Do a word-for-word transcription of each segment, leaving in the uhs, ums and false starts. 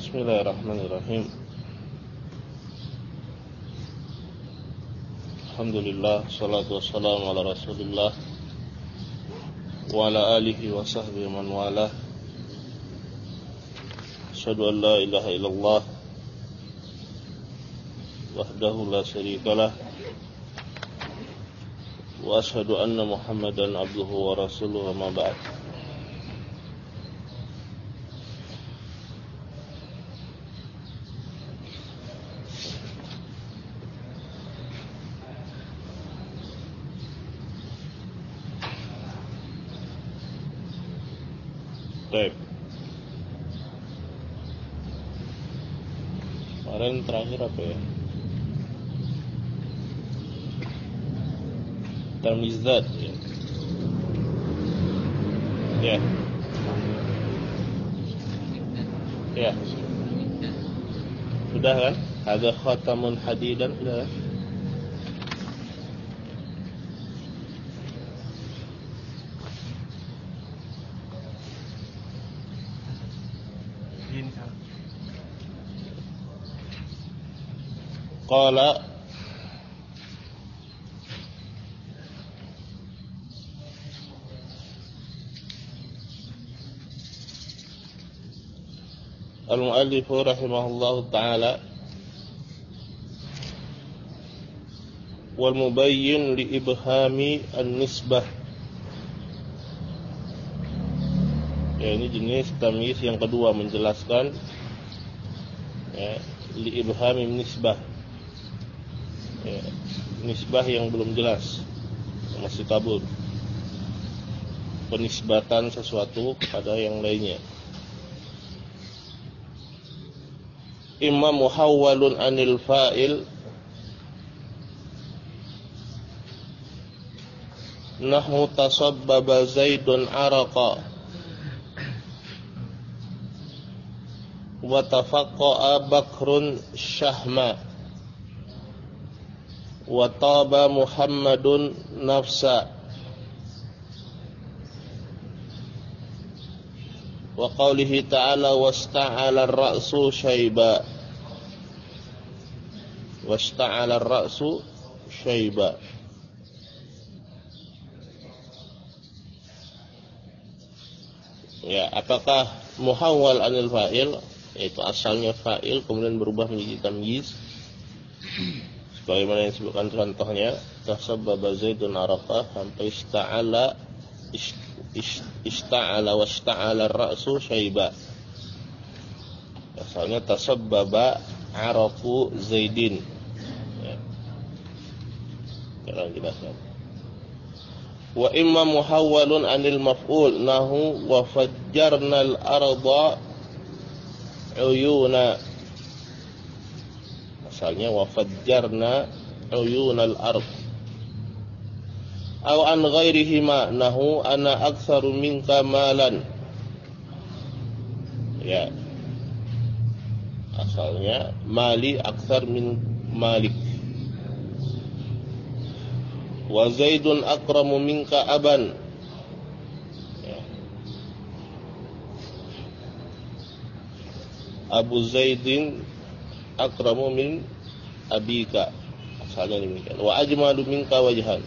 Bismillahirrahmanirrahim. Alhamdulillah, salatu wassalamu ala Rasulillah wa ala alihi wa sahbihi man walah. Asyhadu an la ilaha illallah wahdahu la syarikalah wa asyhadu anna Muhammadan abduhu wa rasuluhu, amma ba'd. Baik. Kemarin terakhir apa ya? Tamizat ya. Ya. Ya. Sudah kan? Ada khatamun hadidan sudah. Qala al-muallif rahimahullahu ta'ala wal mubayyin li ibhami an-nisbah. Ya, ini jenis tamyiz yang kedua, menjelaskan ya, li ibhami nisbah. Ya, nisbah yang belum jelas, masih kabur, penisbatan sesuatu kepada yang lainnya. Imma muhawwalun anil fa'il nahu tasabbaba Zaidun araqa wa tafaqqa'a Bakrun syahma wa taba Muhammadun nafsa wa qawlihi ta'ala wasta'ala ar-ra'su syaiba wasta'ala ar-ra'su syaiba. Ya, apakah muhawwal anil fa'il, yaitu asalnya fa'il kemudian berubah menjadi tamyiz sebagaimana yang disebutkan contohnya tasabbaba Zaidun araqa sampai ista'ala ista'ala wasta'ala ar-ra'su syaiba. Asalnya tasabbaba araqu Zaidin. Ya. Sekarang jelaskan. Wa imma muhawwalun anil maf'ul nahu wa fajjarnal arda uyuna. Asalnya wa fajjarna uyunal ard. Aw an ghairihima nahu ana aktsaru minka malan. Ya. Asalnya mali aktsar min malik. Wa Zaidun akramu minka aban. Ya. Abu Zaidin akramu min abika. Asalnya demikian. Wa ajmalu minka wajhan.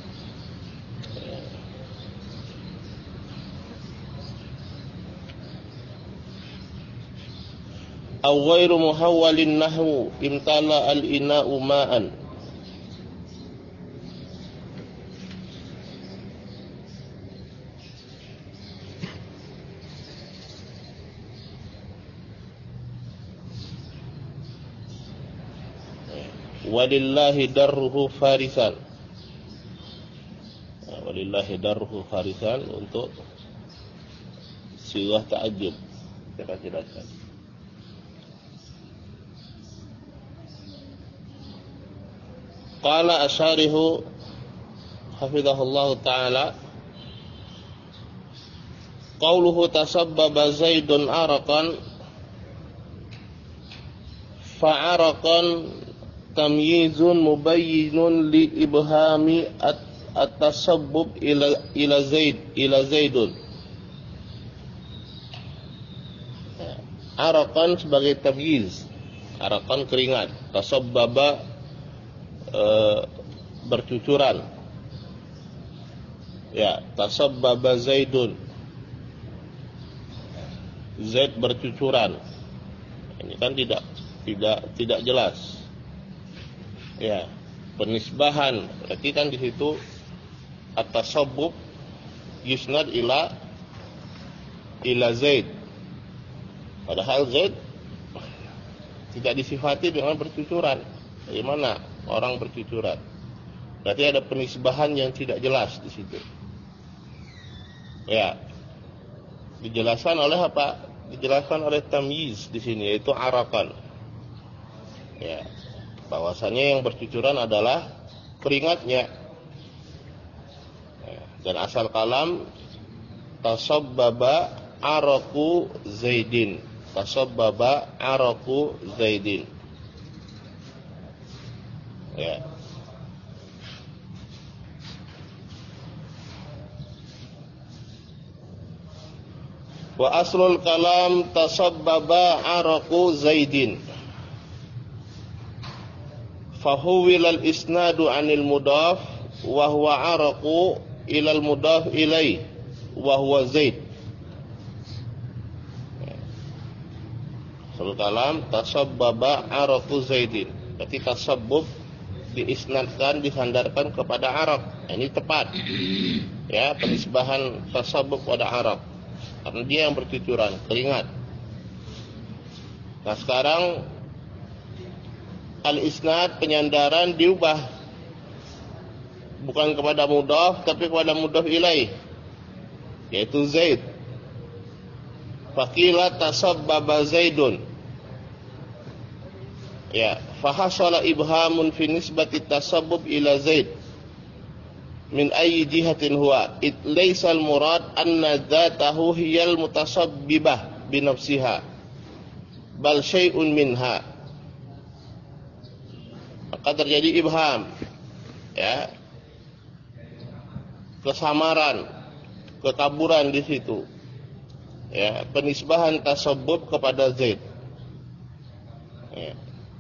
Aw ghairu muhawwalin nahwu imtala al-ina'u ma'an. Walillahi darruhu farisan. Walillahi darruhu farisan untuk sirah ta'ajjub. Kita jelaskan. Qala asyarihu hafizahullahu ta'ala qawluhu tasabbaba Zaidun araqan fa'araqan tamyizun mubayyinun li ibhami at-tasabbub ila ila Zaid ila Zaidun. Arakan sebagai tamyiz. Arakan keringat. Tasabbaba e, bercucuran. Ya, tasabbaba Zaidun. Zaid bercucuran. Ini kan tidak tidak tidak jelas. Ya, penisbahan. Berarti kan di situ at-tasabbub yusnad ila ila Zaid. Padahal Zaid tidak disifati dengan bercucuran. Bagaimana orang bercucuran? Berarti ada penisbahan yang tidak jelas di situ. Ya. Dijelaskan oleh apa? Dijelaskan oleh tamyiz di sini, yaitu arakan. Ya. Bahwasanya yang bercucuran adalah keringatnya. Ya. Dan asal kalam tasabbaba araku Zaidin. Tasabbaba araku Zaidin. Ya. Wa aslul kalam tasabbaba araku Zaidin. Fahuwilal isnadu anil mudaf wa huwa araku ilal mudaf ilaih wa huwa Zaid. Aslul kalam tasabbaba araku Zaidin. Berarti tasabbub diisnadkan, disandarkan kepada arak. Ini tepat. Ya, penisbahan tasabbub pada arak. Karena dia yang bercucuran, keringat. Nah sekarang al-isnad, penyandaran diubah. Bukan kepada mudhaf, tapi kepada mudhaf ilaih, yaitu Zaid. Faqila tasabbaba Zaidun. Ya, fahasala ibhamun fi nisbati tasabbub ila Zaid. Min ayyi jihatin huwa it laysal murad anna dzatahu hiyal mutasabbibah bi nafsiha bal syai'un minha. Maka terjadi ibham, ya, kesamaran, kekaburan di situ, ya, penisbahan tasabbub kepada Zaid, ya.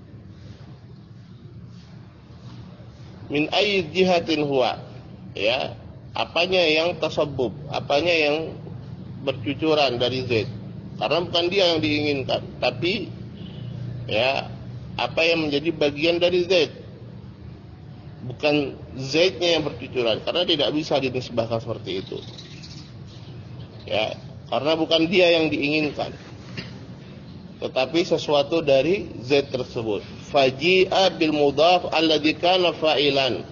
Min ayyi jihatin huwa, ya, apanya yang tasabbub, apanya yang bercucuran dari Zaid. Karena bukan dia yang diinginkan, tapi ya, apa yang menjadi bagian dari Zaid. Bukan Zaidnya yang bercucuran, karena tidak bisa dinisbahkan seperti itu. Ya, karena bukan dia yang diinginkan, tetapi sesuatu dari Zaid tersebut. Faji'a bil mudhaf alladzi kana fa'ilan.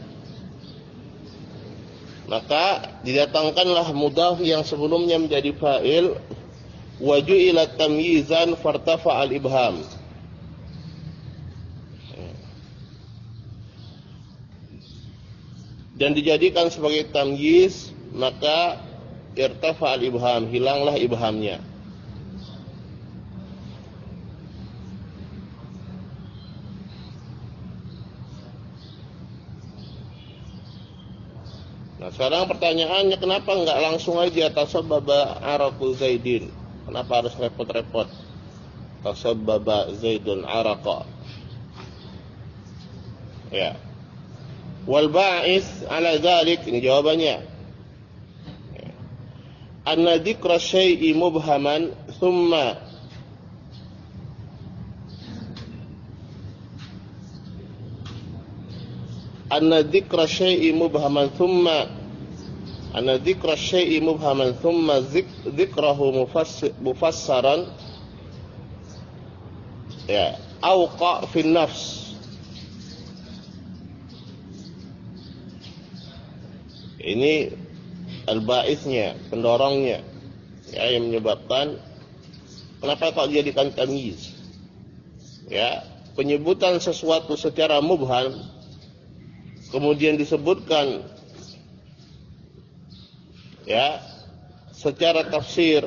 Maka didatangkanlah mudhaf yang sebelumnya menjadi fa'il, wa ju'ila tamyizan fartafa al-ibham. Dan dijadikan sebagai tamyiz, maka irtafa al-ibham, hilanglah ibhamnya. Nah sekarang pertanyaannya, kenapa enggak langsung aja tasabbaba araku Zaidin? Kenapa harus repot-repot? Tasabbaba Zaidun araqa. Ya. Wal ba'is ala dzalik, ini jawabannya. Ya. Anna dzikra syai'i mubhaman thumma Anna dzikra syai'i mubhaman thumma Anna dzikra syai'i mubhaman thumma dzikrahu mufassaran, ya, awqa fi nafs. Ini al-ba'isnya, pendorongnya, ya, yang menyebabkan kenapa kok dijadikan tamyiz. Ya, penyebutan sesuatu secara mubham kemudian disebutkan, ya, secara tafsir,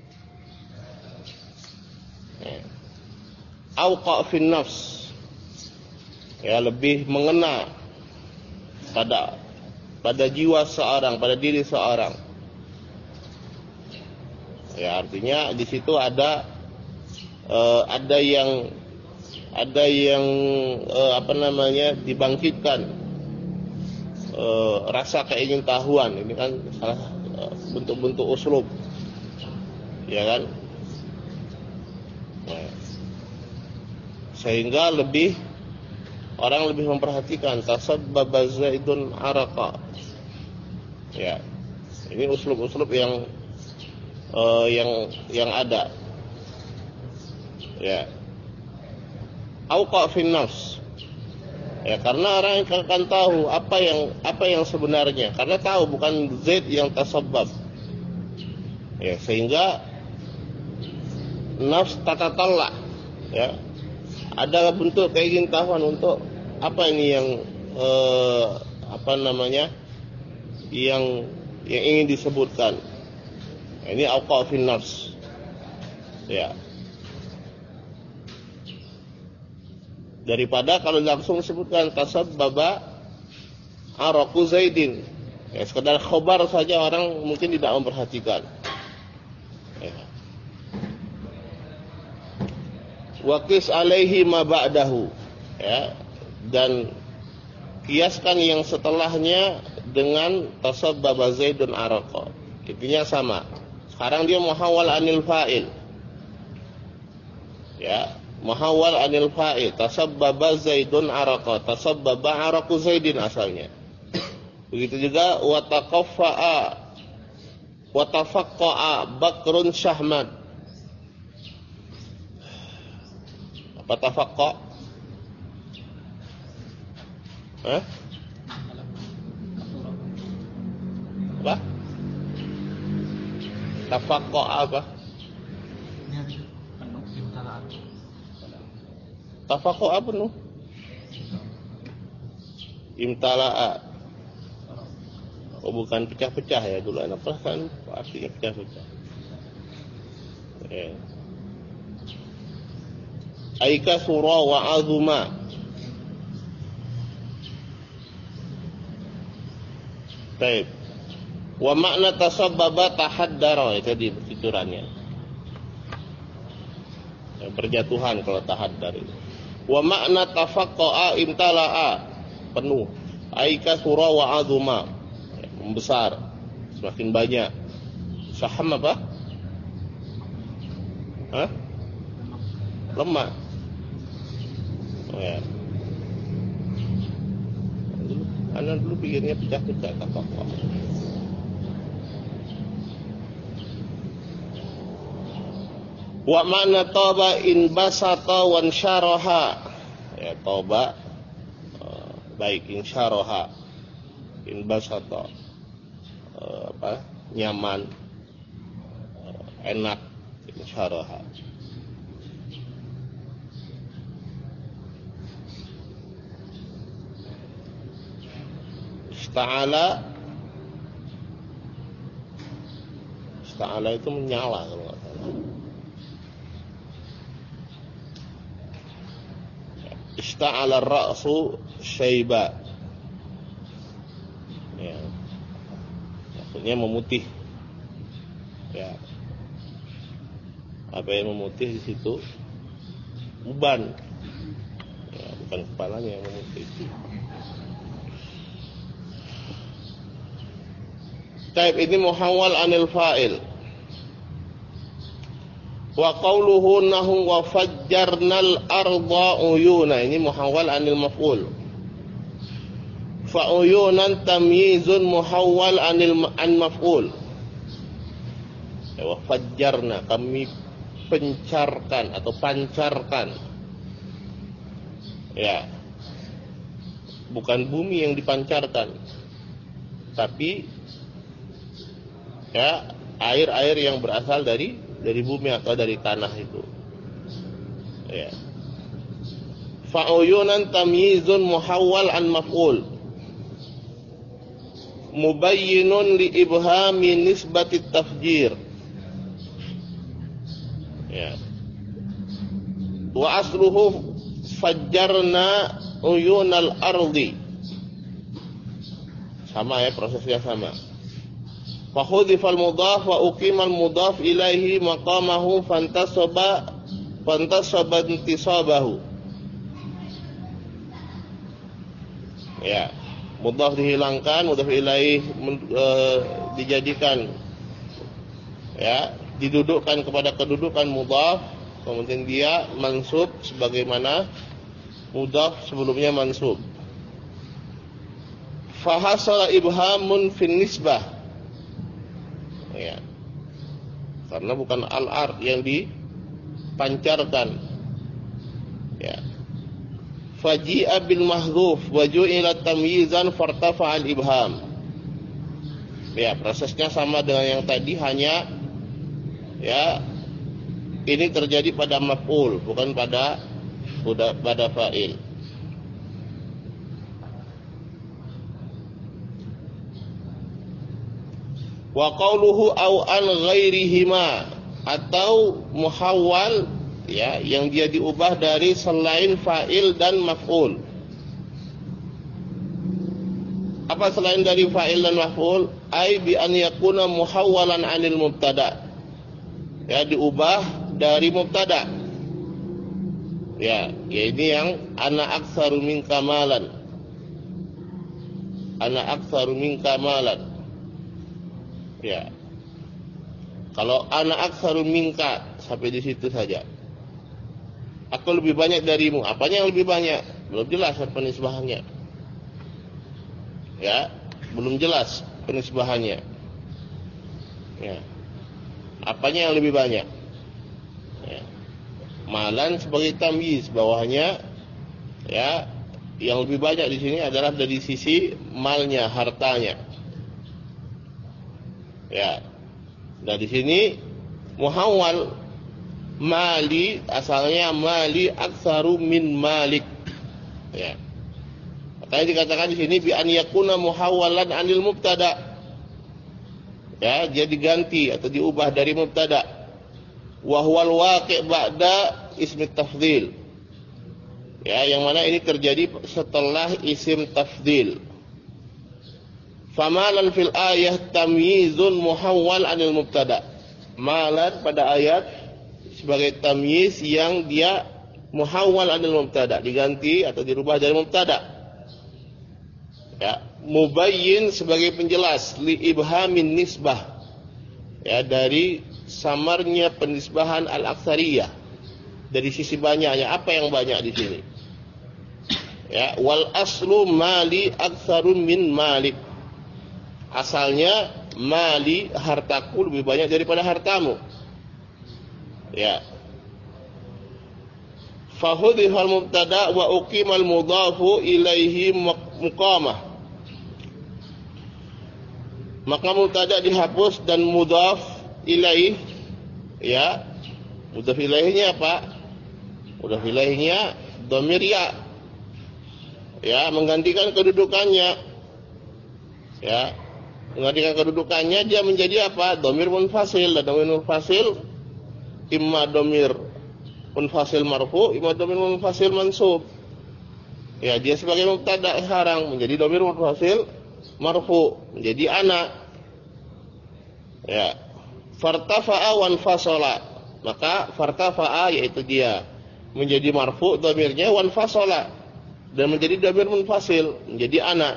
ya, awqa fi nafs, ya, lebih mengena pada pada jiwa seorang, pada diri seorang. Ya, artinya di situ ada uh, ada yang ada yang uh, apa namanya dibangkitkan uh, rasa keingintahuan. Ini kan salah uh, bentuk-bentuk uslub, ya kan? Nah, sehingga lebih orang lebih memperhatikan tasabbaba Zaidun araqa. Ya, ini uslub-uslub yang uh, yang yang ada. Ya, auqa fin nafs. Ya, karena orang akan tahu apa yang apa yang sebenarnya, karena tahu bukan Zaid yang tasabbab. Ya, sehingga nafs tatatalla, ya. Ada bentuk keingintahuan untuk apa ini yang eh, apa namanya? yang yang ingin disebutkan. Ini auqa fin nafs. Ya. Daripada kalau langsung sebutkan tasabbaba araqu Zaidin, ya sekedar khabar saja orang mungkin tidak memperhatikan. Ya. Waqis alaihi ma ba'dahu, ya, dan kiaskan yang setelahnya dengan tasabbaba Zaidun araqa. Intinya sama. Sekarang dia muhawwal anil fa'il. Ya, muhawwal anil fa'il, tasabbaba Zaidun araqa, tasabbaba araqu Zaidin asalnya. Begitu juga wa taqaffa'a wa tafaqqa'a Bakrun Syahmad. Apa tafaqqa? Hah? Apa? Tafaqqa apa? Tafaqqa apa nu? Imtala'a. Oh, bukan pecah-pecah ya dulu anak kan artinya pecah-pecah. Ya. Aika surah wa azuma. Baik. Wa makna tasabbaba tahaddara, itu di tuturannya. Ya, berjatuhan kalau tahaddar itu. Wa makna tafaqqa'a imtala'a, penuh. Aika surah wa azuma, ya, membesar, semakin banyak. Saham apa? Hah? Lemah. Oh, ya. Anak dulu pikirnya pecah-pecah tafaqqa. Wa makna tauba in basata wan syaraha, ya tauba uh, baik in syaraha, in basata uh, apa nyaman, uh, enak, in syaraha. Ista'ala, ista'ala itu menyala kalau nggak salah. Ista'ala ar-ra'su syaiba, ya, maksudnya memutih, ya, apa yang memutih di situ uban, ya, bukan kepalanya yang memutih. Taib ini muhawwal anil fa'il. Wa qawluhu nahum wa fajjarnal arda uyuna, ini muhawwal anil maf'ul. Fa uyunan tamyizun muhawwal anil an maf'ul. Ya, wa fajjarna, kami pencarkan atau pancarkan. Ya. Bukan bumi yang dipancarkan, tapi ya air-air yang berasal dari dari bumi atau dari tanah itu. Ya. Fa'uyunan tamyizun muhawwal an maf'ul. Mubayyinun li ibhami nisbati tafjir. Ya. Wa asluhu fajjarna uyunal ardi. Sama ya, prosesnya sama. Fakhudhifal mudhaf wa uqimal mudhaf ilaihi maqamahu fantasaba fantasaba intisabahu. Ya, mudhaf dihilangkan, mudhaf ilaih e, dijadikan, ya, didudukkan kepada kedudukan mudhaf, kemudian dia mansub sebagaimana mudhaf sebelumnya mansub. Fahasala ibhamun fin nisbah, ya, karena bukan al-ard yang dipancarkan, ya. Faji'a bil mahdhuf wa ju'ila tamyizan fartafa al ibham. Ya, prosesnya sama dengan yang tadi, hanya ya ini terjadi pada maf'ul, bukan pada pada fa'il. Wa qawluhu au an ghairihima, atau muhawwal, ya, yang dia diubah dari selain fa'il dan maf'ul. Apa selain dari fa'il dan maf'ul? Ai bi an yakuna muhawwalan 'anil mubtada. Ya, diubah dari mubtada. Ya, ya ini yang ana aktsaru minka malan. Ana aktsaru minka malan. Ya. Kalau ana aktsaru minka sampai di situ saja. Aku lebih banyak darimu. Apanya yang lebih banyak? Belum jelas penisbahannya. Ya, belum jelas penisbahannya. Ya. Apanya yang lebih banyak? Ya. Malan sebagai tamyiz, bawahnya, ya, yang lebih banyak di sini adalah dari sisi malnya, hartanya. Ya. Nah, di sini muhawwal mali, asalnya mali aktsaru min malik. Ya. Makanya dikatakan di sini bi an yakuna muhawwalan 'anil mubtada. Ya, dia diganti atau diubah dari mubtada. Wa huwal waqi' ba'da ismi tafdhil. Ya, yang mana ini terjadi setelah isim tafdhil. Famalan fil ayah tamyizun muhawwal 'anil mubtada. Malan pada ayat sebagai tamyiz yang dia muhawwal 'anil mubtada, diganti atau dirubah dari mubtada. Ya, mubayyin sebagai penjelas li ibhamin nisbah. Ya, dari samarnya penisbahan al-aktsariyah. Dari sisi banyaknya, apa yang banyak di sini? Ya, wal aslu mali aktsaru min malik. Asalnya mali, hartaku lebih banyak daripada hartamu. Ya. Fahudhifal mubtada wa uqimal mudhafu ilaihi muqamah. Maka mubtada dihapus dan mudhaf ilaih, ya. Mudhaf ilaihnya apa? Mudhaf ilaihnya dhamir ya. Ya, menggantikan kedudukannya. Ya. Menggantikan kedudukannya, dia menjadi apa? Dhamir munfasil. Dan dhamir munfasil imma dhamir munfasil marfu, imma dhamir munfasil mansub. Ya, dia sebagai mubtada sekarang menjadi dhamir munfasil marfu, menjadi ana. Ya. Fartafa'a wan fasala. Maka fartafa'a yaitu dia menjadi marfu dhamirnya, wan fasala, dan menjadi dhamir munfasil, menjadi ana.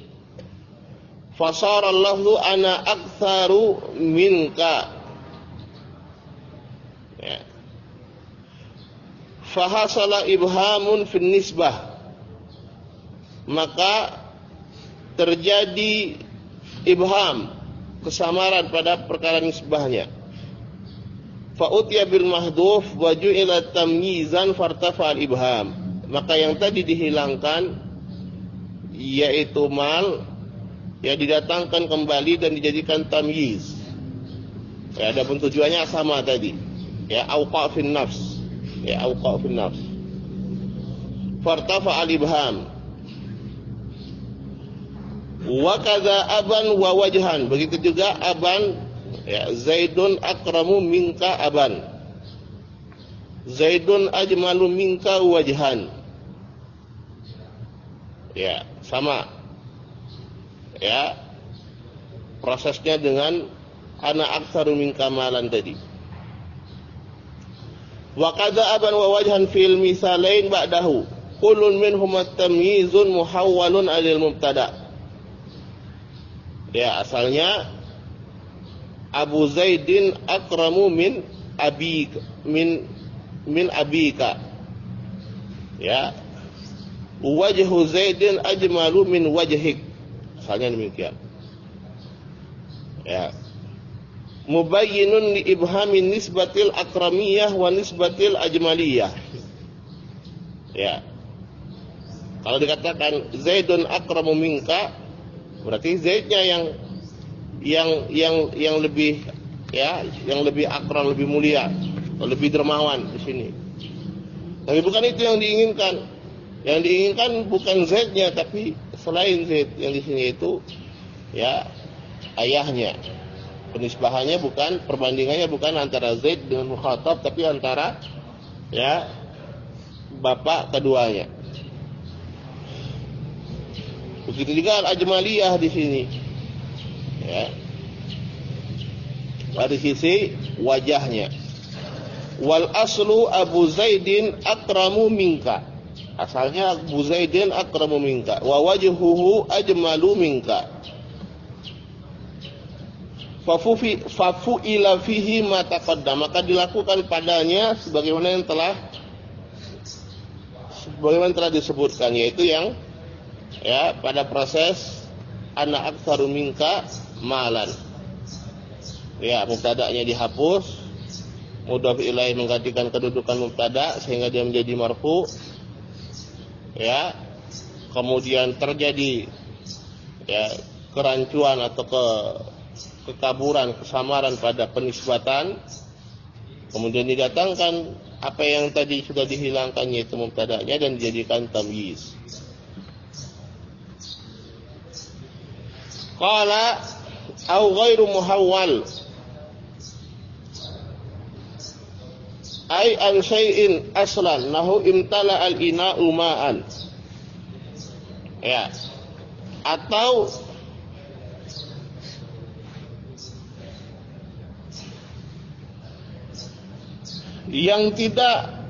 Fasara lafzu ana aktsaru minka. Ya. Fahasala ibhamun fin nisbah. Maka terjadi ibham, kesamaran pada perkara nisbahnya. Fa utiya bil mahdhuf wa ju'ila tamyizan fartafa al ibham. Maka yang tadi dihilangkan yaitu mal, ya, didatangkan kembali dan dijadikan tamyiz. Ya, adapun tujuannya sama tadi. Ya, auqa fin nafs. Ya, auqa fin nafs. Fartafa al-ibham. Wa kadza aban wa wajhan. Begitu juga aban, ya, Zaidun akramu minka aban. Zaidun ajmalu minka wajhan. Ya, sama. Ya, prosesnya dengan ana aktsaru minka malan tadi. Wa kadza aban wa wajhan fil misalain ba'dahu. Kullun minhum at-tamyizun muhawwalun 'alal mubtada. Ya, asalnya Abu Zaidin akramu min abik min min abika. Ya. Wajhu Zaidin ajmalu min wajhik. Asalnya demikian. Ya. Mubayyinun li ibhamin nisbatil akramiyah wa nisbatil ajmaliyah. Ya. Kalau dikatakan Zaidun akramu minka, berarti Zaidnya yang yang yang yang lebih ya, yang lebih akram, lebih mulia, lebih dermawan di sini. Tapi bukan itu yang diinginkan. Yang diinginkan bukan Zaidnya, tapi selain Zaid yang di sini itu ya ayahnya. Penisbahannya bukan, perbandingannya bukan antara Zaid dengan Mukhatab, tapi antara ya bapak keduanya. Begitu juga al-ajmaliyah di sini. Ya. Dari sisi wajahnya. Wal aslu Abu Zaidin akramu minka. Asalnya Abu Zaidin akramu minka wa wajhuhu ajmalu minka. Fafufi fafu ila fihi ma taqaddam, maka dilakukan padanya sebagaimana yang telah sebagaimana telah disebutkan, yaitu yang ya pada proses ana aktsaru minka malan. Ya, mubtada'nya dihapus, mudhaf ilaih menggantikan kedudukan mubtada sehingga dia menjadi marfu. Ya. Kemudian terjadi ya kerancuan atau ke kekaburan, kesamaran pada penisbatan. Kemudian didatangkan apa yang tadi sudah dihilangkan, yaitu mubtada'nya, dan dijadikan tamyiz. Qala au ghairu muhawwal ay an syai'in aslan nahu imtala al-ina'u ma'an. Ya. Atau yang tidak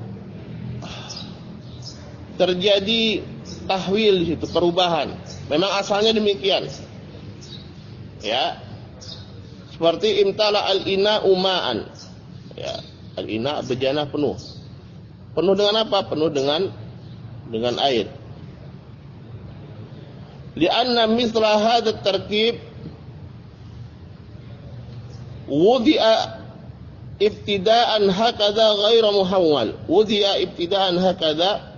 terjadi tahwil di situ, perubahan. Memang asalnya demikian. Ya. Seperti imtala al-ina'u ma'an. Ya, al-ina' bejana penuh. Penuh dengan apa? Penuh dengan dengan air. Lianna mithla hadha tarkib wudi'a ibtida'an hakadha ghairu muhawwal. Wudi'a ibtida'an hakadha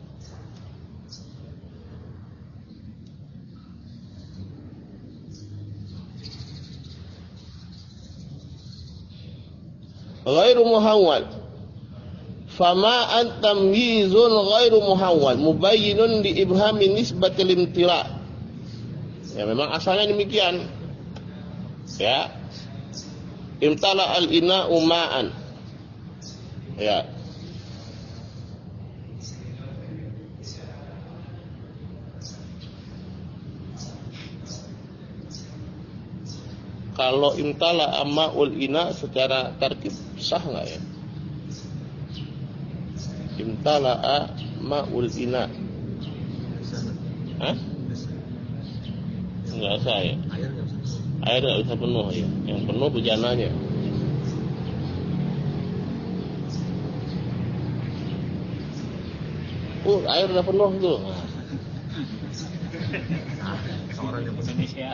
ghairu muhawwal. Fama an tamyizun ghairu muhawwal mubayyinun li ibhami nisbatil imtila. Ya, memang asalnya demikian. Ya. Imtala al-ina'u ma'an. Ya. Kalau imtala ma'ul ina secara tarkib sah enggak ya? Imtala ma'ul ina. Hah? Enggak sah ya? Air enggak bisa penuh ya. Yang penuh bejananya. Oh, air udah penuh tuh. Orang yang Indonesia.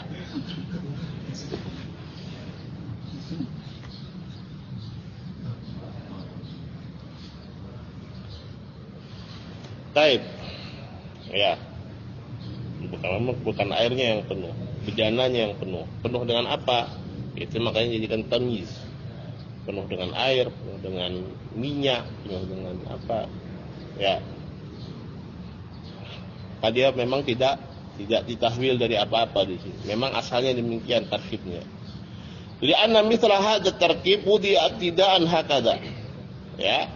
Taib. Ya. Bukan bukan airnya yang penuh, bejananya yang penuh. Penuh dengan apa? Itu makanya jadikan tamyiz. Penuh dengan air, penuh dengan minyak, penuh dengan apa? Ya. Dia memang tidak tidak ditahwil dari apa-apa di sini. Memang asalnya demikian tarkibnya. Li'anna mithla hadha tarkib wudi'a ibtida'an hakadha. Ya.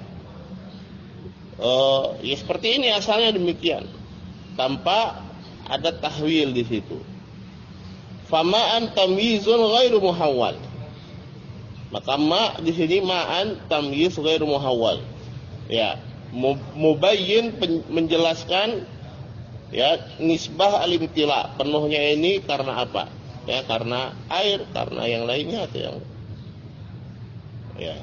Uh, ya seperti ini asalnya demikian, tanpa ada tahwil di situ. Fama'an tamyizun ghairu muhawwal. Maka ma di sini ma'an tamyiz ghairu muhawwal. Ya, mubayyin menjelaskan ya nisbah al-imtila, penuhnya ini karena apa? Ya, karena air, karena yang lainnya atau yang ya.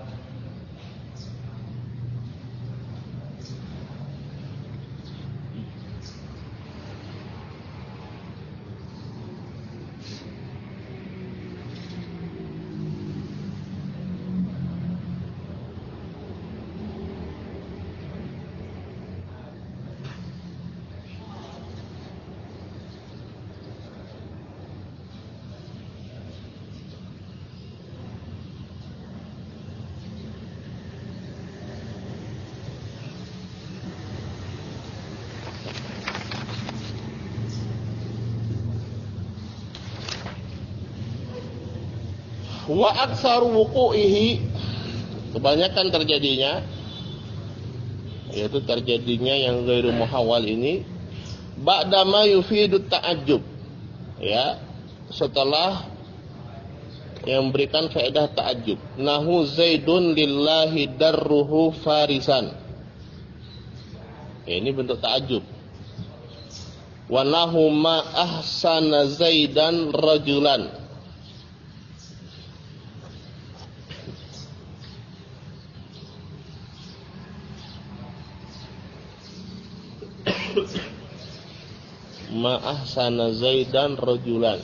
Wa aksar wuqu'ihi, kebanyakan terjadinya, yaitu terjadinya yang ghairu muhawwal ini ba'dama yufidu ta'ajjub, ya, setelah yang memberikan faedah ta'ajjub. Nahu Zaidun lillahi darruhu farisan, ya, ini bentuk ta'ajjub. Wa nahu ma ahsana Zaidan rajulan, ma ahsana Zaidan rajulan.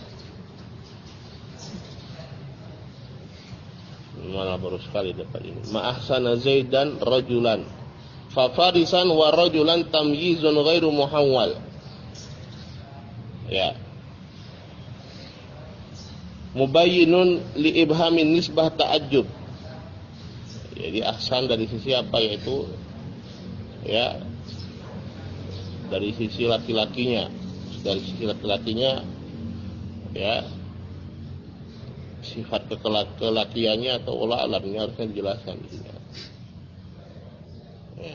Malah baru sekali dapat ini. Ma ahsana Zaidan rajulan. Fa farisan wa rajulan tamyizun ghairu muhawwal. Ya. Mubayyinun li ibhamin nisbah ta'ajjub. Jadi ahsan dari sisi apa, yaitu ya dari sisi laki-lakinya, dari sisi laki-lakinya, ya, sifat kelaki-lakiannya atau olah alamnya harusnya dijelaskan di sini. Ya.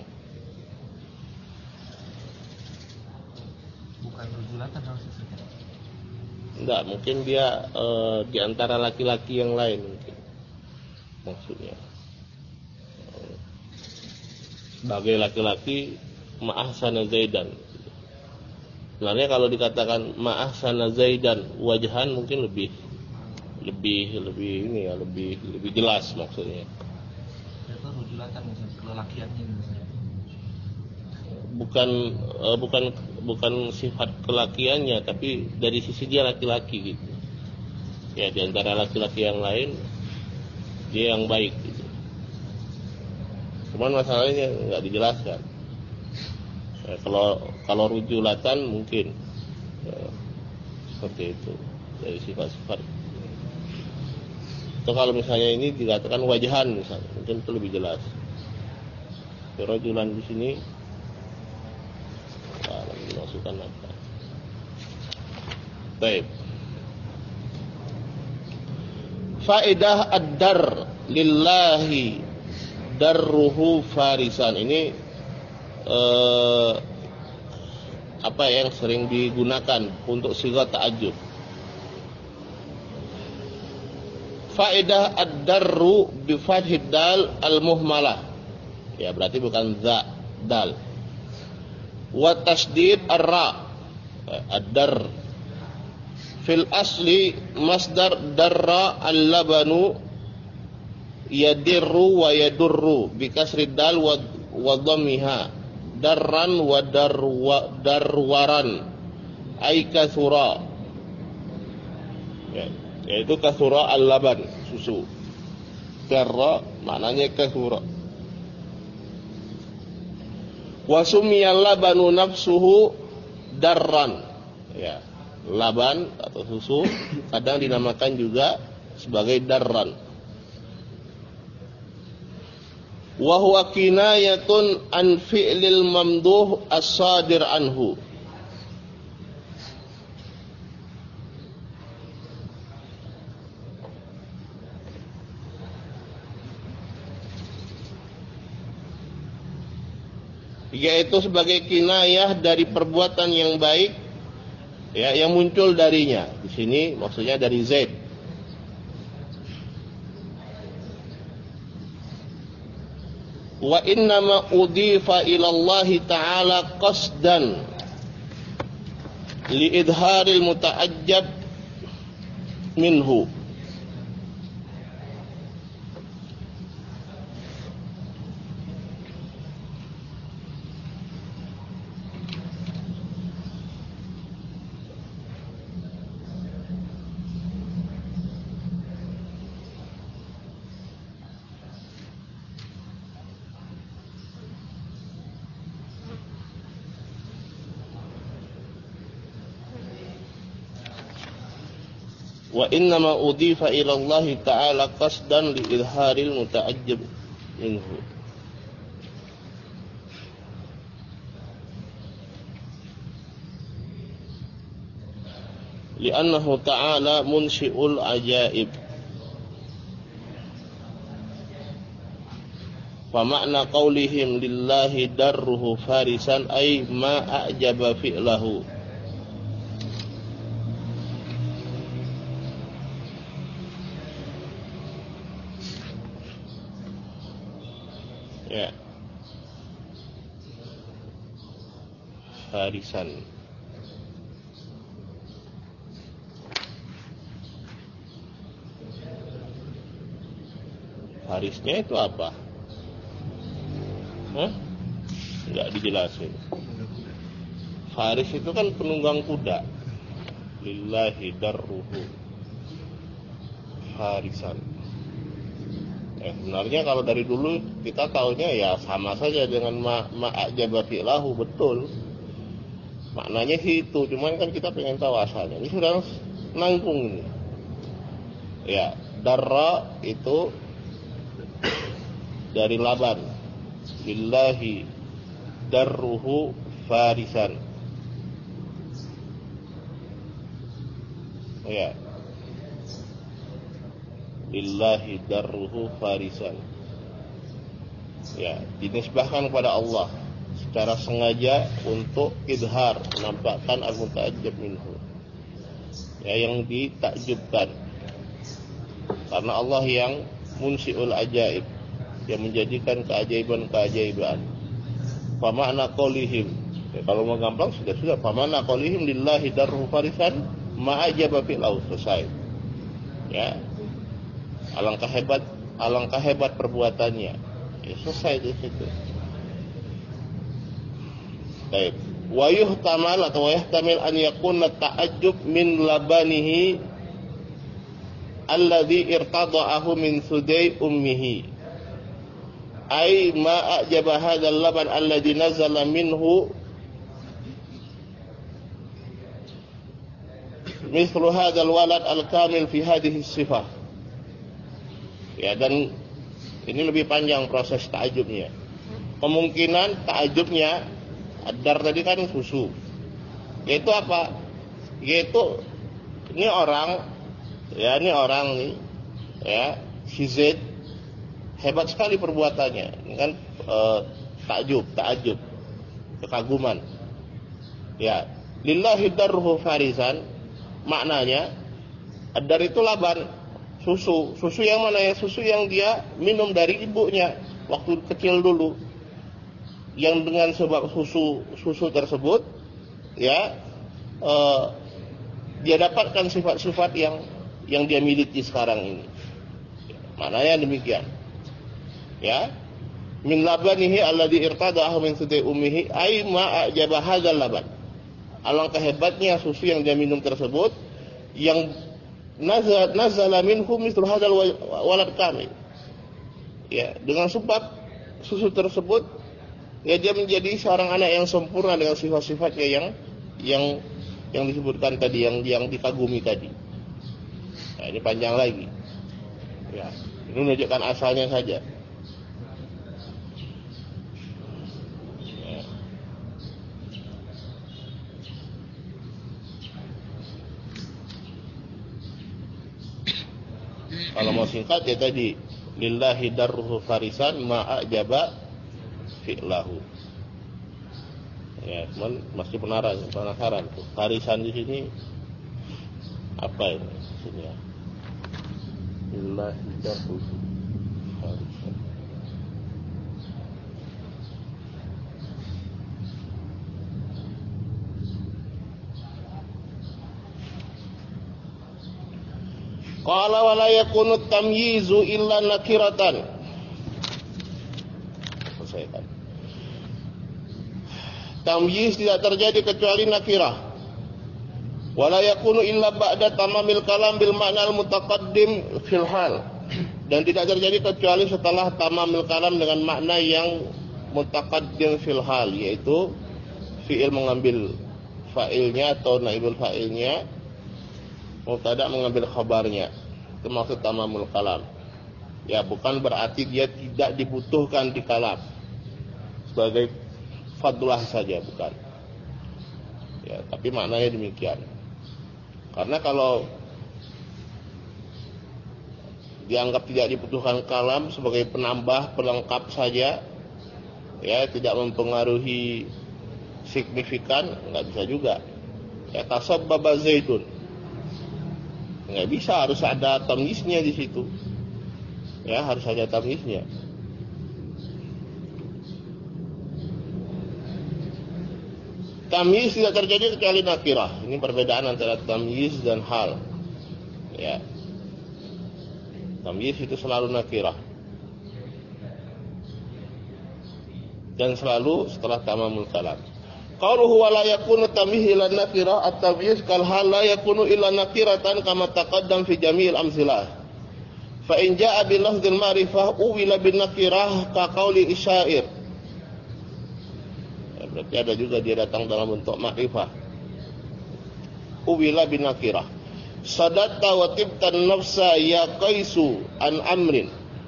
Bukan rujulatan maksudnya. Enggak, mungkin dia e, di antara laki-laki yang lain mungkin. Maksudnya. Sebagai laki-laki ma'ahsana Zaidan. Sebenarnya kalau dikatakan ma'ahsana Zaidan wajhan mungkin lebih lebih lebih ini ya, lebih lebih jelas maksudnya. Itu rujulatan misalnya kelelakiannya misalnya. Bukan uh, bukan bukan sifat kelakiannya, tapi dari sisi dia laki-laki gitu. Ya, di antara laki-laki yang lain dia yang baik gitu. Cuman masalahnya enggak dijelaskan. Ya, kalau kalau rujulatan mungkin ya, seperti itu dari sifat-sifat. Atau kalau misalnya ini dikatakan wajahan misalnya, mungkin itu lebih jelas. Rajulan di sini nah, dimasukkan apa? Baik. Faedah ad-dar lillahi darruhu farisan, ini eh, apa yang sering digunakan untuk sigat ta'ajjub. Faedah ad-darru bi fathid dal al-muhmalah. Ya, berarti bukan za, dal. Wa tasdid ar-ra. Ad-dar fil asli masdar darra al-labanu yadirru wa yadurru bi kasrid dal wa wa dhammiha darran wa darwa darwaran ay kathura, ya, yaitu kathura al-laban, susu. Darra maknanya kathura. Wa sumiyal labanu nafsuhu darran, ya, laban atau susu kadang dinamakan juga sebagai darran. Wa huwa kinayatun an fi'lil mamduh as-sadir anhu. Yaitu sebagai kinayah dari perbuatan yang baik, ya, yang muncul darinya. Di sini maksudnya dari Zaid. wa innama udhifa ila Allah ta'ala qasdan li idharil muta'ajjab minhu. Wa innama udhifa ila Allah ta'ala qasdan li idharil muta'ajjab minhu. Li'annahu ta'ala munsyi'ul ajaib. Fa ma'na qaulihim lillahi darruhu farisan ay ma a'jaba fi'lahu. Ya. Farisan. Farisnya itu apa? Hah? Enggak dijelasin. Faris itu kan penunggang kuda. Lillahi darruhu farisan. Eh, sebenarnya kalau dari dulu kita taunya ya sama saja dengan ma ma'ajaba fi'lahu, betul. Maknanya sih itu, cuman kan kita pengen tahu asalnya. Ini sudah nanggung ini. Ya, darra itu dari Laban. Lillahi darruhu farisan. Ya. Lillahi darruhu farisan. Ya, dinisbahkan kepada Allah secara sengaja untuk idhar, menampakkan al-muta'ajjab minhu. Ya, yang ditakjubkan. Karena Allah yang munsiul ajaib, yang menjadikan keajaiban-keajaiban. Fa ma'na qaulihim, ya, kalau mau gampang sudah sudah. Fa ma'na qaulihim lillahi darruhu farisan ma'ajaba fi'lahu, selesai. Ya. Alangkah hebat, alangkah hebat perbuatannya. Ya, selesai di situ. Baik. Wa yuhtamal atau wa yahtamil an yakuna ta'ajjub min labanihi alladhi irtada'ahu min sudai ummihi. Ay ma a'jaba hadzal laban alladhi nazala minhu mithlu hadzal walad al-kamil fi hadhihi sifah. Ya, dan ini lebih panjang proses ta'ajubnya. Kemungkinan ta'ajubnya adar tadi kan susu. Yaitu apa? Yaitu ini orang, ya ini orang nih, ya si Z hebat sekali perbuatannya. Ini kan e, ta'ajub, ta'ajub, kekaguman. Ya, lillahi darruhu farisan, maknanya adar itu Laban. Susu, susu yang mana ya? Susu yang dia minum dari ibunya waktu kecil dulu. Yang dengan sebab susu susu tersebut, ya, eh, dia dapatkan sifat-sifat yang yang dia miliki sekarang ini. Maknanya demikian. Ya, min labanihi alladhi irtada'ahu min sudai ummihi ay ma a'jaba hadzal laban. Alangkah hebatnya susu yang dia minum tersebut, yang Nazal nazala minhum mithlu hadzal walad kamil. Ya, dengan sebab susu tersebut, ya dia menjadi seorang anak yang sempurna dengan sifat-sifatnya yang yang yang disebutkan tadi, yang yang dikagumi tadi. Nah, ini panjang lagi. Ya, ini menunjukkan asalnya saja. Kalau mau singkat ya tadi, lillahi darruhu farisan ma'ajaba fi'lahu. Ya, cuman masih penasaran, penasaran tuh. Farisan di sini apa ini maksudnya? Lillahi darruhu farisan. Qala wa la yakunu tamyizu illa nakiratan. Selesaikan. Tamyiz tidak terjadi kecuali nakirah. Wa la yakunu illa ba'da tamamil kalam bil ma'na al mutaqaddim fil hal. Dan tidak terjadi kecuali setelah tamamil kalam dengan makna yang mutaqaddim fil hal, yaitu fi'il mengambil fa'ilnya atau naibul fa'ilnya, mubtada mengambil khabarnya. Itu maksud tamamul kalam. Ya, bukan berarti dia tidak dibutuhkan di kalam sebagai fadlah saja, bukan. Ya, tapi maknanya demikian. Karena kalau dianggap tidak dibutuhkan kalam sebagai penambah, pelengkap saja, ya, tidak mempengaruhi signifikan, nggak bisa juga. Ya, tasabbaba Zaidun, nggak bisa, harus ada tamyiznya di situ. Ya, harus ada tamyiznya. Tamyiz tidak terjadi kecuali nakirah. Ini perbedaan antara tamyiz dan hal. Ya, tamyiz itu selalu nakirah. Dan selalu setelah tamamul kalam. Qauluhu wa la yakunu tamyiz illa nakirah, at-tamyiz kal hal la yakunu illa nakiratan kama taqaddam fi jami'il amsilah. Fa in jaa'a bil lafdzil ma'rifah uwila bin nakirah ka qauli isyair. Ya, berarti ada juga dia datang dalam bentuk ma'rifah. Uwila bin nakirah. Sadatta wa tibtan nafsa ya qaisu an amrin.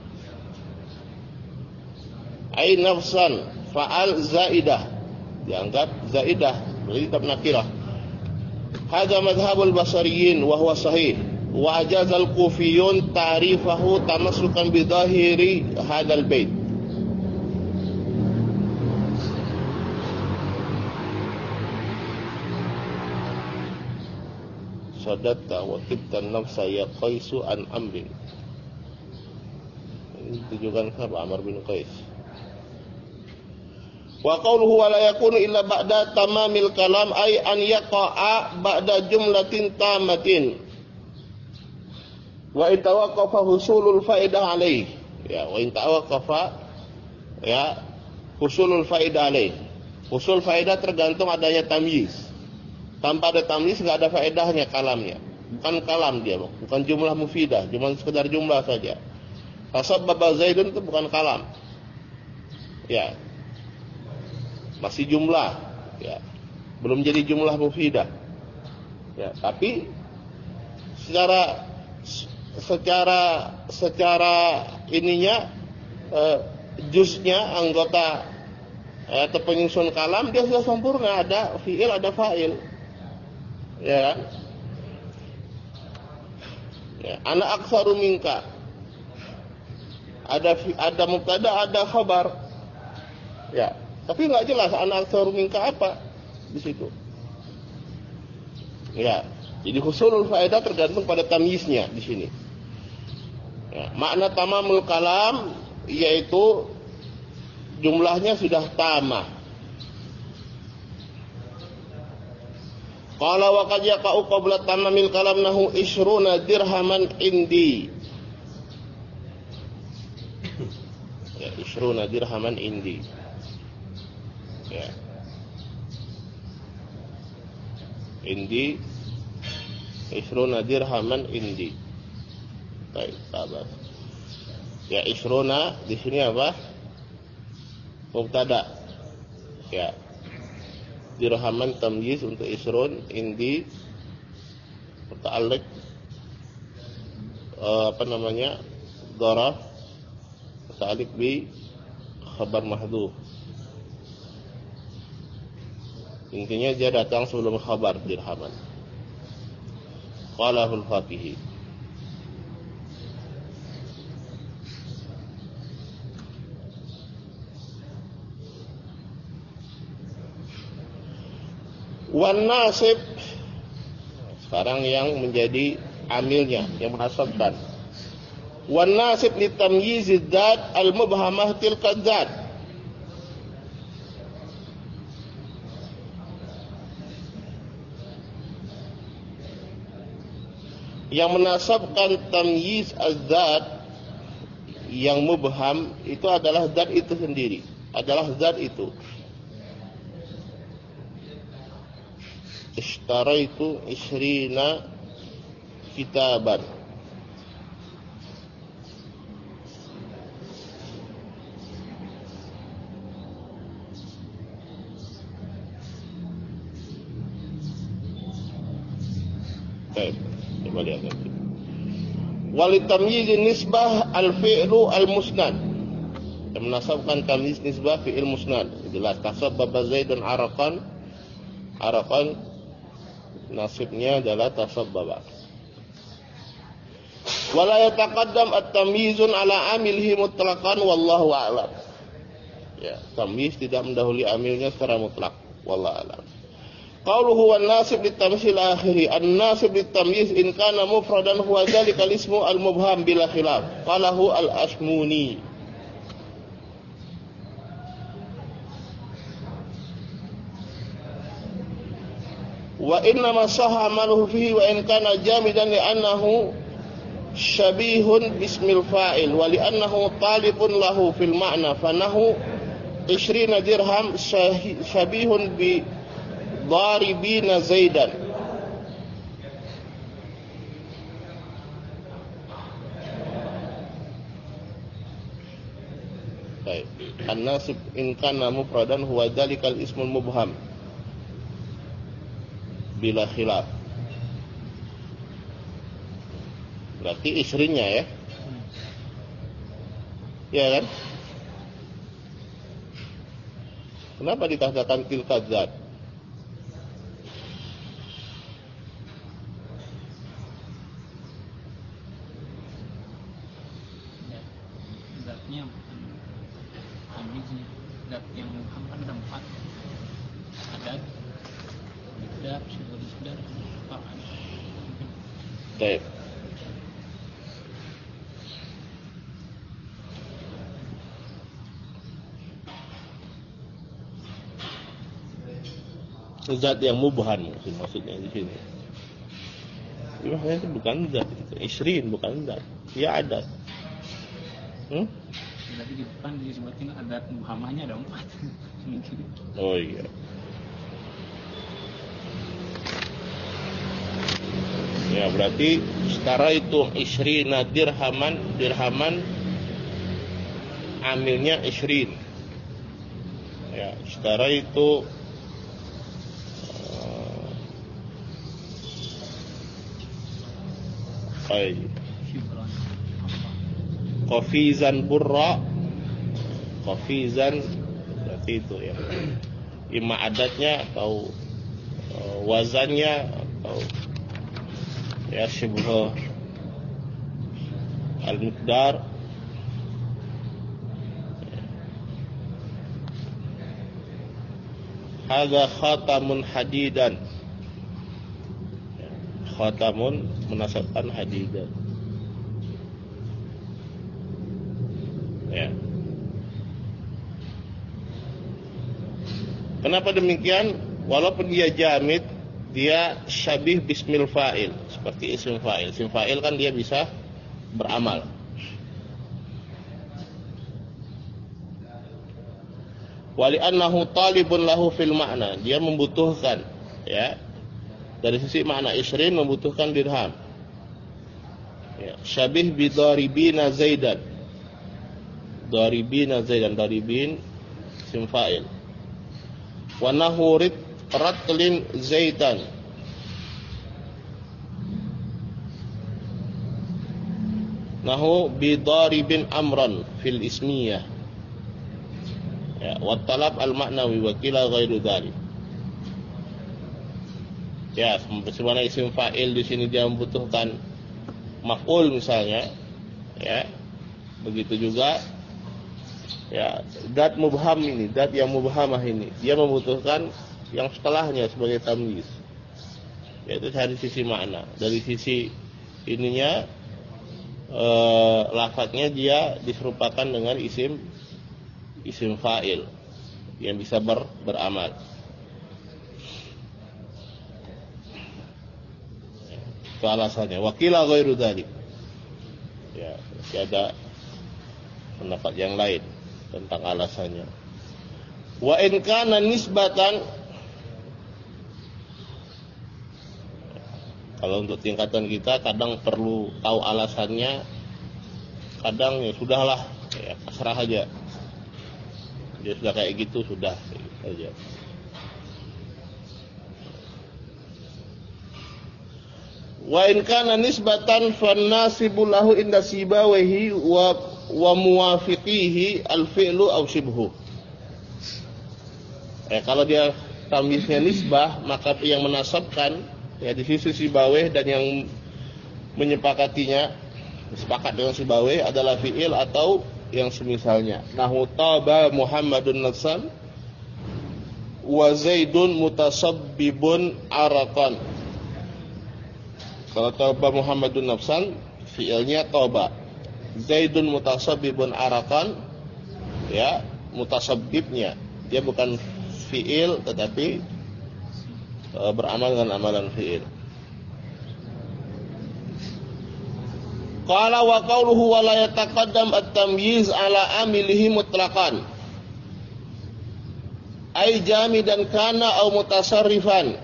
Ai nafsan fa'al zaidah, dianggap zaidah, berarti tetap nakirah. Hadza madhhabul basariyin wa huwa sahih. Wa ajazal kufiyun ta'rifahu tamassukan bi dhahiri hadzal bait. Sadatta wa tibtan nafsa ya qaisu an amrin. Ini ditujukan kepada Amr bin Qais. Wa qawluhu wa la yakunu illa ba'da tamamil kalam ay an yaqa'a ba'da jumlatin tamatin wa in tawaqqafa husulul faidah alaih. Ya, wa in tawaqqafa, ya, husulul faidah alaih. Husul faidah tergantung adanya tamyiz. Tanpa ada tamyiz enggak ada faedahnya kalamnya. Bukan kalam dia, bukan jumlah mufidah, cuma sekedar jumlah saja. Tasabbaba Zaidun itu bukan kalam. Ya, masih jumlah, ya, belum jadi jumlah mufidah, ya, tapi secara secara secara ininya eh, juznya anggota eh, atau penyusun kalam dia sudah sempurna, ada fiil ada fa'il, ya, ya, ana aktsaru minka, ada ada mubtada ada khabar, ya. Tapi nggak jelas anak aktsaru minka apa di situ. Ya, jadi husulul faedah tergantung pada tamyiznya di sini. Ya, makna tamamul kalam yaitu jumlahnya sudah tamah. Qala wa qad yaqa'u qabla tamamil kalam nahu ishruna dirhaman indi. Ya, ishruna dirhaman indi. Ya. Indi isruna dirhaman indi. Baik, sabar. Ya, isruna di sini apa? Mubtada. Ya. Dirhaman tamyiz untuk isrun, indi muta'alliq uh, apa namanya? Dharaf muta'alliq bi khabar mahdhuf. Intinya dia datang sebelum khabar dirhaman. Qalahul Faqihi. Wan nasib, sekarang yang menjadi amilnya, yang menasabkan. Wan nasib li tamyizid dzat al mubhamah tilka dzat. Yang menasabkan tamyiz az-zat yang mubham itu adalah zat itu sendiri, adalah zat itu. Ishtaraitu ishrina kitaban. Baik, coba lihat nanti. Walitamyiz nisbah al-fi'lu al-musnad. Yang menasabkan tamyiz nisbah fi'il musnad. Jelas tasabbaba Zaidun araqan. Araqan nasibnya adalah tasabbaba. Wala yataqaddam at-tamyizun ala amilihi mutlaqan wallahu a'lam. Ya, tamyiz tidak mendahului amilnya secara mutlak. Wallahu a'lam. Qauluhu wan nasib litamsil akhiri. An-nasib litamyiz in kana mufradan huwa dzalikal ismu al-mubham bila khilaf. Qalahu al-Ashmuni. Wa inna ma sahha amaluhu fihi wa in kana jamidan li annahu syabihun bismil fa'il wa li annahu talibun lahu fil ma'na fanahu ishrina dirham syabihun bi daribina Zaidan. Baik. An-nasib in kana mufradan huwa dzalikal ismul mubham bila khilaf. Berarti isrinya ya. Ya kan? Kenapa dikatakan tilka zat? Zatnya bukan tamyiznya. Zat yang mubham kan ada empat. Adat, isdar, syibul isdar, far'an. Baik. Zat yang mubham maksudnya di sini. Ya, itu bukan zat, itu isrin bukan zat. Ya adat. Hmm? Jadi di depan disebutkan adat mubhamahnya ada empat. Oh iya. Ya berarti setara itu isrina dirhaman, dirhaman amilnya isrin. Ya, setara itu Ay. Qafizan burra, qafizan berarti itu ya. Ima adatnya atau uh, wazannya atau ya syibhu al-miqdar. Hadza khatamun hadidan. Khatamun menasabkan hadidan. Ya. Kenapa demikian? Walaupun dia jamid, dia syabih bismil fa'il, seperti isim fa'il. Isim fa'il kan dia bisa beramal. Wali annahu talibun lahu fil ma'na, dia membutuhkan, ya. Dari sisi makna isrin membutuhkan dirham. Ya, syabih bidaribina Zaidan. Daribina Zaidan, daribin isim fa'il. Wa nahu ratlin Zaitan. Nahu bidaribin amran fil ismiyah. Ya, wa talab al-ma'nawi wa kila ghairu dzalik. Ya, sebagaimana isim fa'il di sini dia membutuhkan maf'ul misalnya, ya. Begitu juga ya, zat mubham ini, zat yang mubhamah ini, dia membutuhkan yang setelahnya sebagai tamyiz. Yaitu dari sisi makna, dari sisi ininya eh, lafadznya dia diserupakan dengan isim isim fa'il yang bisa ber, beramal. Itu alasannya. Wakila ghairu dzalik. Ya, masih ada pendapat yang lain tentang alasannya. Wa in kana nisbatan, kalau untuk tingkatan kita kadang perlu tahu alasannya, kadang ya sudahlah, ya pasrah aja. Dia sudah kayak gitu, sudah kayak gitu aja. Wa in kana nisbatan fannasibu lahu inda sibawihi wa wa muwafiqihi al-fi'lu aw shibhu. Eh kalau dia tamyiznya nisbah, maka yang menasabkan ya di sisi Sibawih dan yang menyepakatinya sepakat dengan Sibawih adalah fi'il atau yang semisalnya. Nahu taba Muhammadun nafsan wa Zaidun mutasabbibun araqan. Kalau taba Muhammadun nafsan, fi'ilnya taba. Zaidun mutasabbibun araqan, ya, mutasabbibnya dia bukan fi'il tetapi e, beramal dengan amalan fi'il. Qala wa qawluhu wa la yataqaddam at-tamyiz ala amilihi mutlaqan. Ai jamidan kana au mutasarrifan.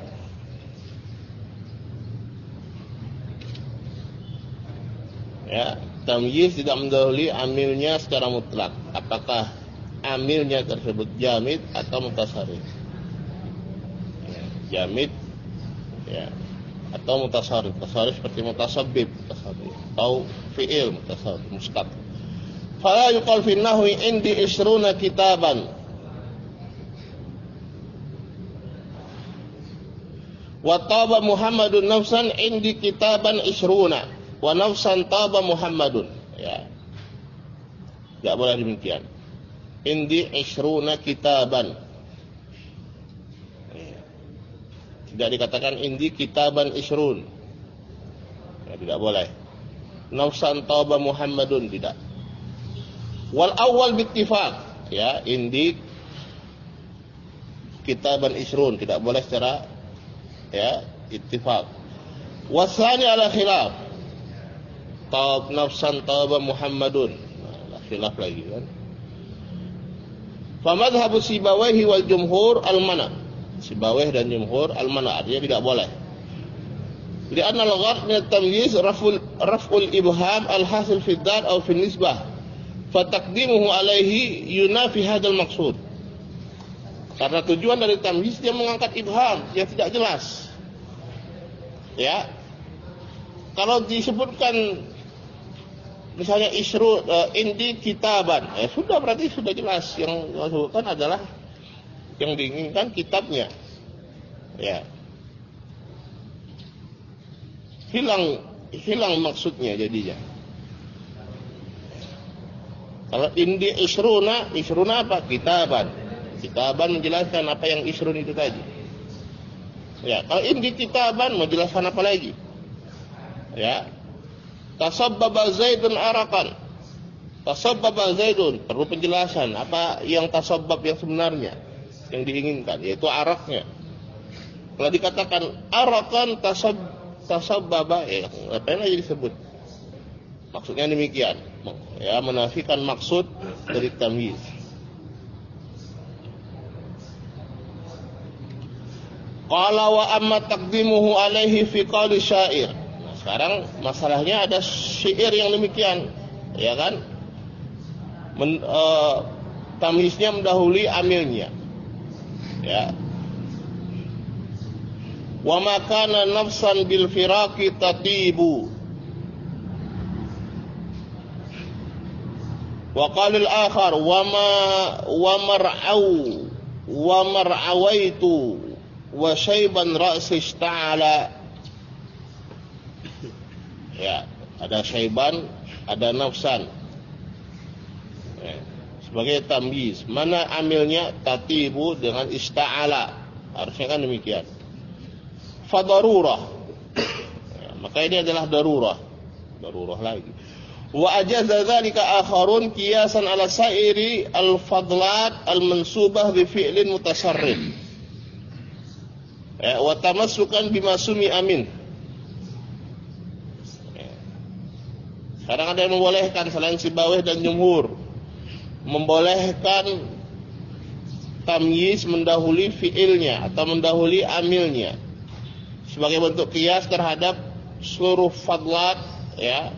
Ya, tamyiz tidak mendahului amilnya secara mutlak. Apakah amilnya tersebut jamid atau mutasarrif? Ya, jamid, ya, atau mutasarrif. Mutasarrif seperti mutasabbib, mutasabbib, atau fi'il mutasarrif, mustaq. Fala yuqal fi nahwi indi isruna kitaban. Wa taba Muhammadun nafsan indi kitaban isruna. Wa nafsan taba Muhammadun. Ya, tidak boleh demikian. Indi isruna kitaban. Tidak dikatakan indi kitaban isrun. Ya, tidak boleh. Nafsan taba Muhammadun, tidak. Wal awal bittifaq, ya, indi kitaban isrun, tidak boleh secara, ya, ittifaq. Wasani ala khilaf. Tab nafsan taba Muhammadun. Nah, khilaf lagi kan. Fa madhhabu Sibawayhi wal jumhur al-mana. Sibawayh dan jumhur al-mana, artinya tidak boleh. Li'anna al-gharq min at-tamyiz raf'ul raf'ul ibham al-hasil fi ad-dar aw fi an-nisbah. Fa taqdimuhu alayhi yunafi hadzal maqsud. Karena tujuan dari tamyiz dia mengangkat ibham yang tidak jelas. Ya. Kalau disebutkan misalnya isru uh, indi kitaban, ya sudah, berarti sudah jelas yang disebutkan adalah yang diinginkan kitabnya. Ya. Hilang hilang maksudnya jadinya. Kalau indi isruna, isruna apa? Kitaban. Kitaban menjelaskan apa yang isrun itu tadi. Ya, kalau indi kitaban menjelaskan apa lagi? Ya. Tasabbaba Zaidun araqan. Tasabbaba Zaidun, perlu penjelasan apa yang tasabbab yang sebenarnya yang diinginkan, yaitu araknya. Kalau dikatakan araqan tasab tasabbaba, ya ngapain lagi disebut? Maksudnya demikian. Ya, menafikan maksud dari tamyiz. Qala wa amma taqdimuhu alaihi fi qawli syair. Nah, sekarang masalahnya ada syair yang demikian, ya kan? Men, uh, tamyiznya mendahului amilnya. Ya. Wa ma kana nafsan bil firaqi tatibu. Wa qala al-akhar wa ma wa mar'au wa mar'awaitu wa syaiban ra'si ista'ala. Ya, ada syaiban, ada nafsan. Ya, sebagai tamyiz, mana amilnya tatibu dengan ista'ala. Harusnya kan demikian. Fadarurah. Ya, maka ini adalah darurah. Darurah lagi. Wa ajaza dzalika akharun qiyasan ala sa'iri al-fadlat al-mansubah bi fi'lin mutasarrif. Ya, wa tamassukan bima sumi amin. Kadang ada yang membolehkan selain Sibawayh dan jumhur, membolehkan tamyiz mendahului fiilnya atau mendahului amilnya sebagai bentuk qiyas terhadap seluruh fadlat, ya,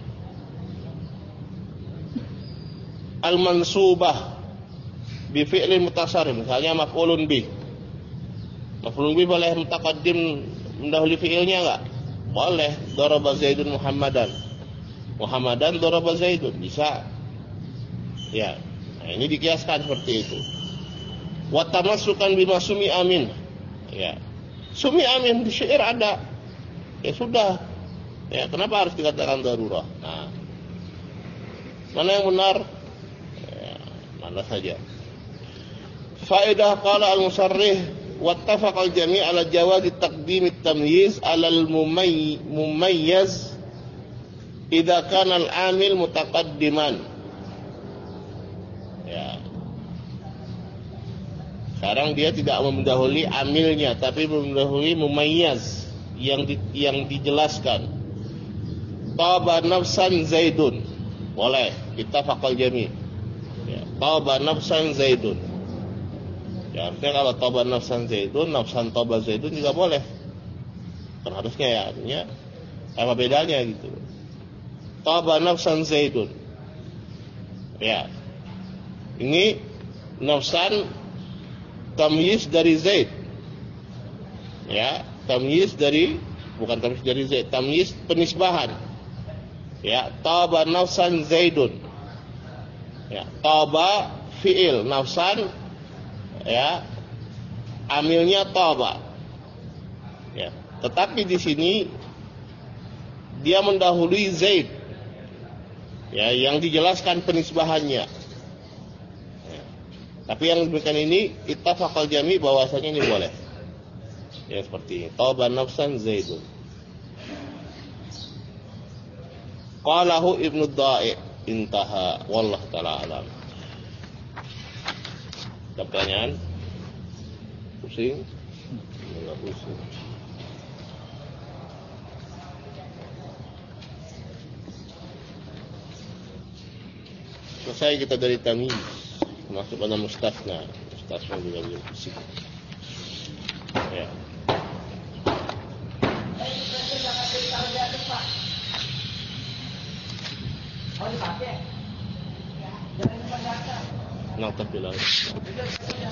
al-mansubah bi fi'lin mutasarrif, misalnya maf'ulun bih. Maf'ulun bih boleh mutaqaddim mendahului fi'ilnya enggak? Boleh. Daraba Zaidun Muhammadan. Muhammadan daraba Zaidun, bisa. Ya. Nah, ini dikiaskan seperti itu. Wa tamassukan bima sumi amin. Ya. Sumi amin di syair ada. Ya sudah. Ya, kenapa harus dikatakan darurah? Nah. Mana yang benar? Ya, mana saja. Faedah qala al-musarrih wattafaqa al-jami' ala jawaz taqdim at-tamyiz ala al-mumayyiz idza kana al-amil mutaqaddiman. Ya. Sekarang dia tidak mendahului amilnya, tapi mendahului mumayyiz yang di, yang dijelaskan. Taba nafsan Zaidun. Boleh, ittafaqal jami'. Ya, taba nafsan Zaidun. Ya, artinya kalau taba nafsan Zaidun, nafsan taba Zaidun juga boleh. Kan harusnya ya, artinya apa bedanya gitu. Taba nafsan Zaidun. Ya. Ini nafsan tamyiz dari Zaid. Ya, tamyiz dari, bukan tamyiz dari Zaid, tamyiz penisbahan. Ya, taba nafsan Zaidun. Ya, taba fi'il, nafsan, ya, amilnya taba. Ya, tetapi di sini dia mendahului Zaid. Ya, yang dijelaskan penisbahannya. Ya. Tapi yang demikian ini ittafaqal jami' bahwasanya ini boleh. Ya, seperti ini. Taba nafsan Zaidun. Qalahu Ibnu Da'i, intaha, wallahu ta'ala alam. Pertanyaan? Pusing? Enggak pusing. Selesai kita dari tamyiz, masuk pada mustasna. Mustasna juga belum pusing. Ya. Nah, tapi lah.